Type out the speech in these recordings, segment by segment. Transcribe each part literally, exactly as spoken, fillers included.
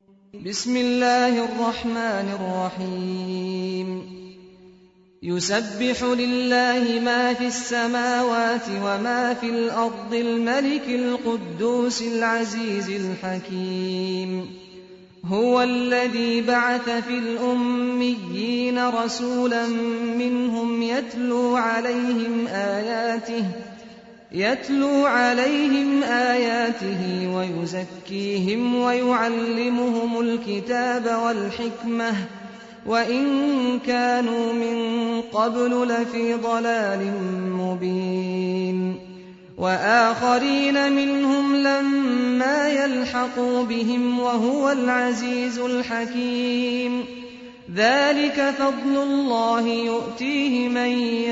بسم الله الرحمن الرحيم يسبح لله ما في السماوات وما في الأرض الملك القدوس العزيز الحكيم هو الذي بعث في الأميين رسولا منهم يتلو عليهم آياته يتلو عليهم آياته ويزكيهم ويعلمهم الكتاب والحكمة وإن كانوا من قبل لفي ضلال مبين وآخرين منهم لما يلحقوا بهم وهو العزيز الحكيم ذلك فضل الله يؤتيه من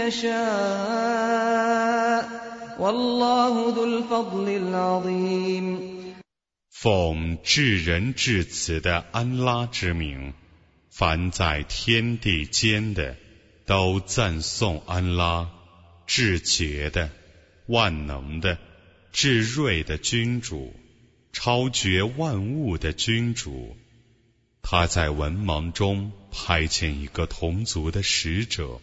يشاء والله ذو الفضل العظيم。 奉至仁至慈的安拉之名，凡在天地间的都赞颂安拉，至洁的、万能的、至睿的君主，超绝万物的君主。他在文盲中派遣一个同族的使者，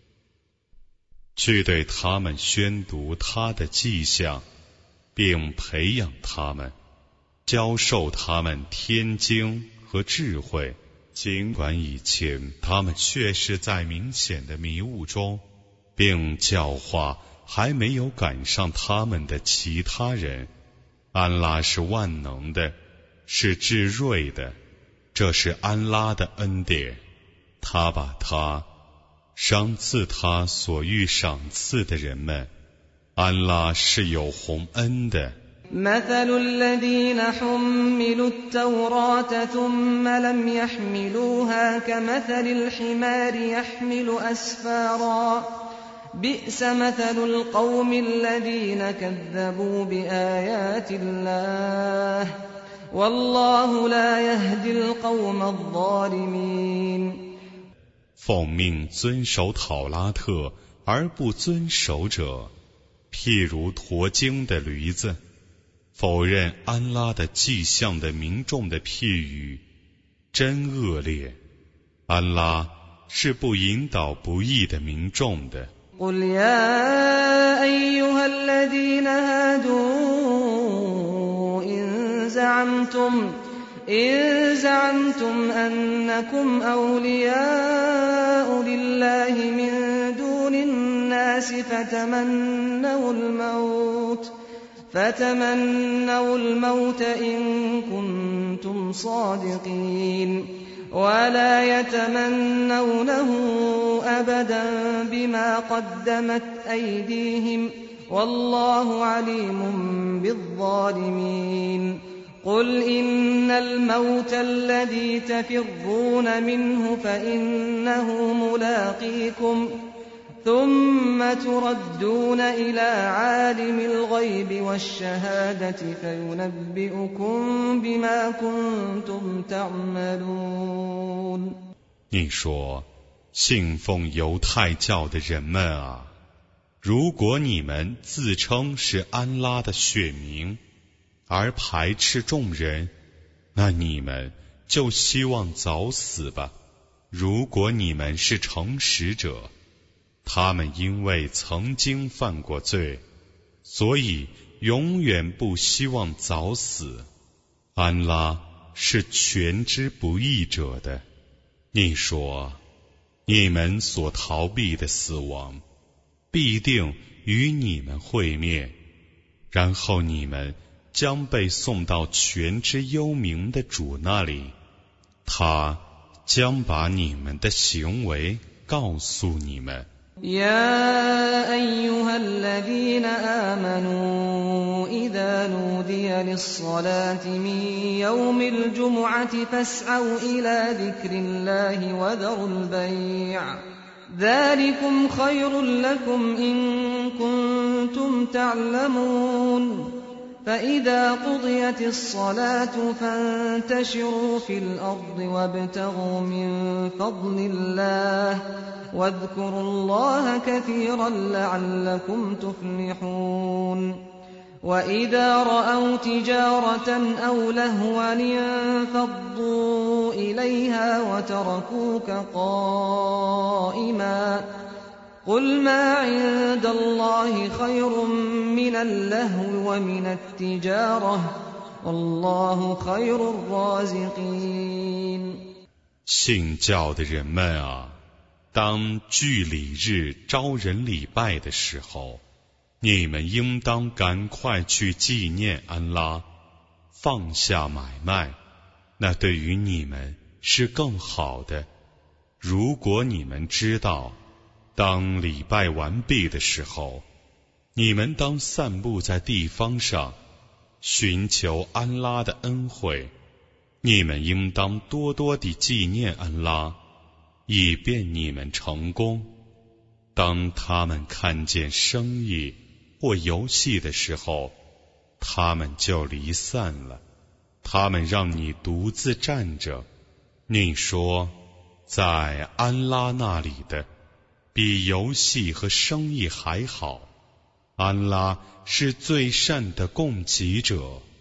去对他们宣读他的迹象，并培养他们，教授他们天经和智慧。尽管以前他们却是在明显的迷雾中，并教化还没有赶上他们的其他人。安拉是万能的，是至睿的，这是安拉的恩典，他把他赏赐他所欲赏赐的人们。安拉是有宏恩的。 مثل الذين حملوا التوراة ثم لم يحملوها كمثل الحمار يحمل أسفارا بئس مثل القوم الذين كذبوا بآيات الله والله لا يهدي القوم الظالمين。 奉命遵守讨拉特而不遵守者，譬如驮经的驴子，否认安拉的迹象的民众的譬语，真恶劣。安拉是不引导不义的民众的。 قل يا أيها الذين هادوا إن زعمتم إن زعمتم أنكم أولياء لله من دون الناس فتمنوا الموت فتمنوا الموت إن كنتم صادقين ولا يتمنونه أبدا بما قدمت أيديهم والله عليم بالظالمين. قل إن الموت الذي تفرون منه فإنه ملاقيكم ثم تردون إلى عالم الغيب والشهادة فينبئكم بما كنتم تعملون。 你说，信奉犹太教的人们啊，如果你们自称是安拉的选民，而排斥众人，那你们就希望早死吧。如果你们是诚实者，他们因为曾经犯过罪，所以永远不希望早死。安拉是全知不义者的。你说，你们所逃避的死亡必定与你们会面，然后你们将被送到全知幽冥的主那里，他将把你们的行为告诉你们。 يا أيها الذين آمنوا إذا نودي للصلاة من يوم الجمعة فاسعوا إلى ذكر الله وذروا البيع ذلكم خير لكم إن كنتم تعلمون. فإذا قضيت الصلاة فانتشروا في الأرض وابتغوا من فضل الله واذكروا الله كثيرا لعلكم تفلحون. وإذا رأوا تجارة أو لهوا انفضوا إليها وتركوك قائما قل ما عند الله خير من اللهو ومن التجارة والله خير الرازقين。 信教的人们啊，当聚礼日招人礼拜的时候，你们应当赶快去纪念安拉，放下买卖，那对于你们是更好的。如果你们知道，当礼拜完毕的时候，你们当散布在地方上，寻求安拉的恩惠。你们应当多多地纪念安拉，以便你们成功。当他们看见生意或游戏的时候，他们就离散了。他们让你独自站着，你说，在安拉那里的比游戏和生意还好，安拉是最善的供给者。